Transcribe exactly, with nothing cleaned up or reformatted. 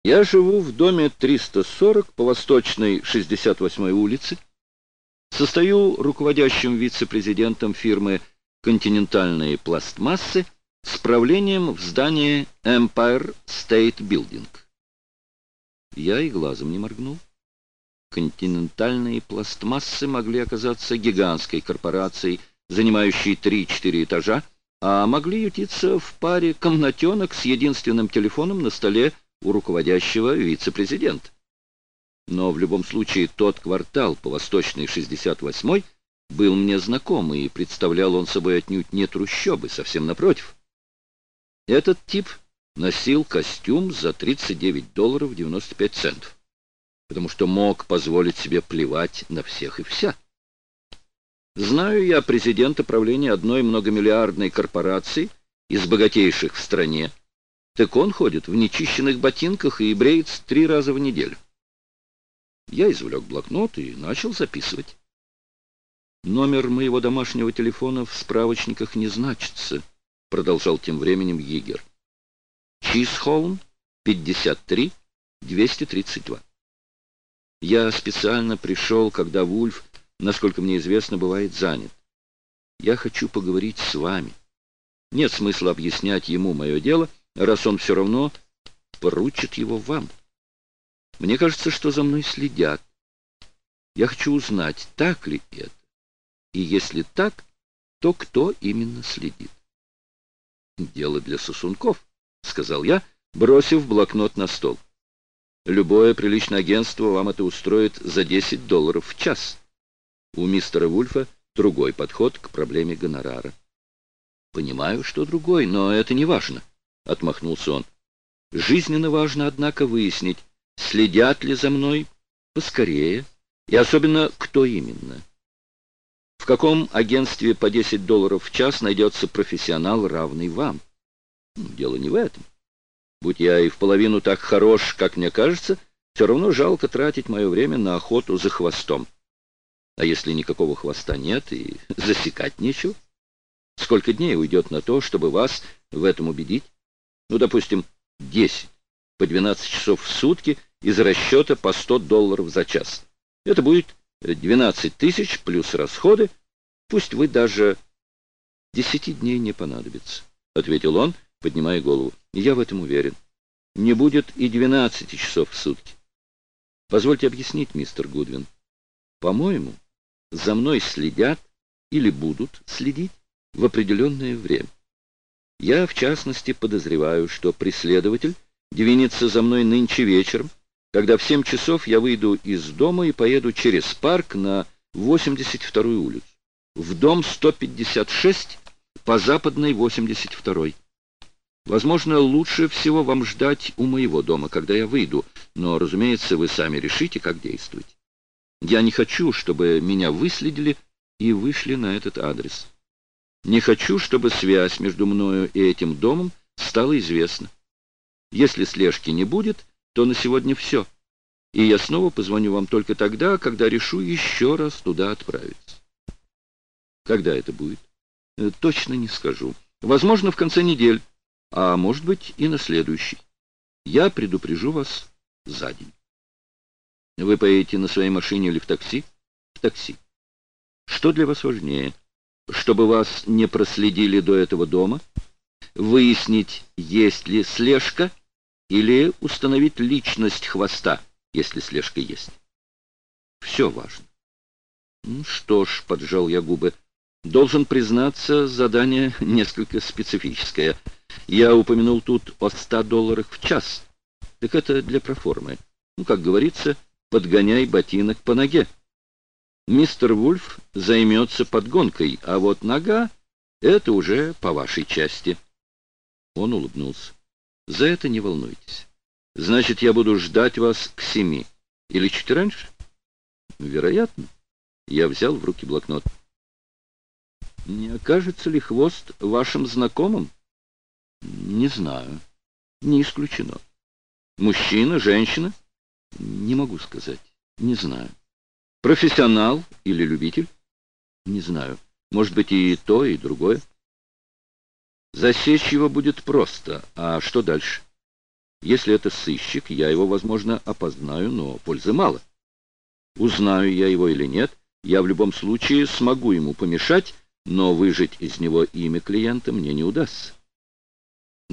Я живу в доме триста сорок по Восточной шестьдесят восьмой улице. Состою руководящим вице-президентом фирмы «Континентальные пластмассы» с правлением в здании Empire State Building. Я и глазом не моргнул. Континентальные пластмассы могли оказаться гигантской корпорацией, занимающей три-четыре этажа, а могли ютиться в паре комнатенок с единственным телефоном на столе у руководящего вице-президента. Но в любом случае тот квартал по Восточной шестьдесят восьмой был мне знаком, и представлял он собой отнюдь не трущобы, совсем напротив. Этот тип носил костюм за тридцать девять долларов девяносто пять центов, потому что мог позволить себе плевать на всех и вся. Знаю я президента правления одной многомиллиардной корпорации из богатейших в стране, так он ходит в нечищенных ботинках и бреется три раза в неделю. Я извлек блокнот и начал записывать. «Номер моего домашнего телефона в справочниках не значится», — продолжал тем временем Йигер. «Чизхолм, пятьдесят три, двести тридцать два. Я специально пришел, когда Вульф, насколько мне известно, бывает занят. Я хочу поговорить с вами. Нет смысла объяснять ему мое дело, раз он все равно поручит его вам. Мне кажется, что за мной следят. Я хочу узнать, так ли это. И если так, то кто именно следит?» «Дело для сосунков», — сказал я, бросив блокнот на стол. «Любое приличное агентство вам это устроит за десять долларов в час. У мистера Вульфа другой подход к проблеме гонорара». «Понимаю, что другой, но это не важно», — отмахнулся он. «Жизненно важно, однако, выяснить, следят ли за мной поскорее, и особенно, кто именно. В каком агентстве по десять долларов в час найдется профессионал, равный вам? Дело не в этом. Будь я и в половину так хорош, как мне кажется, все равно жалко тратить мое время на охоту за хвостом. А если никакого хвоста нет и засекать нечего? Сколько дней уйдет на то, чтобы вас в этом убедить? Ну, допустим, десять, по двенадцать часов в сутки из расчета по сто долларов за час. Это будет двенадцать тысяч плюс расходы. Пусть вы даже десяти дней не понадобится, — ответил он, поднимая голову. Я в этом уверен. Не будет и двенадцати часов в сутки. Позвольте объяснить, мистер Гудвин. По-моему, за мной следят или будут следить в определенное время. Я, в частности, подозреваю, что преследователь двинется за мной нынче вечером, когда в семь часов я выйду из дома и поеду через парк на восемьдесят вторую улицу, в дом сто пятьдесят шесть по западной восемьдесят второй. Возможно, лучше всего вам ждать у моего дома, когда я выйду, но, разумеется, вы сами решите, как действовать. Я не хочу, чтобы меня выследили и вышли на этот адрес. Не хочу, чтобы связь между мною и этим домом стала известна. Если слежки не будет, то на сегодня все. И я снова позвоню вам только тогда, когда решу еще раз туда отправиться. Когда это будет? Точно не скажу. Возможно, в конце недели, а может быть и на следующий. Я предупрежу вас за день. Вы поедете на своей машине или в такси? В такси. Что для вас важнее? Чтобы вас не проследили до этого дома? Выяснить, есть ли слежка? Или установить личность хвоста, если слежка есть? Все важно. Ну, что ж, поджал я губы, должен признаться, задание несколько специфическое. Я упомянул тут о ста долларах в час. Так это для проформы. Ну, как говорится, подгоняй ботинок по ноге. Мистер Вульф займется подгонкой, а вот нога — это уже по вашей части. Он улыбнулся. За это не волнуйтесь. Значит, я буду ждать вас к семи. Или чуть раньше? Вероятно. Я взял в руки блокнот. Не окажется ли хвост вашим знакомым? Не знаю. Не исключено. Мужчина, женщина? Не могу сказать. Не знаю. Профессионал или любитель? Не знаю. Может быть, и то, и другое. Засечь его будет просто. А что дальше? Если это сыщик, я его, возможно, опознаю, но пользы мало. Узнаю я его или нет, я в любом случае смогу ему помешать, но выжать из него имя клиента мне не удастся.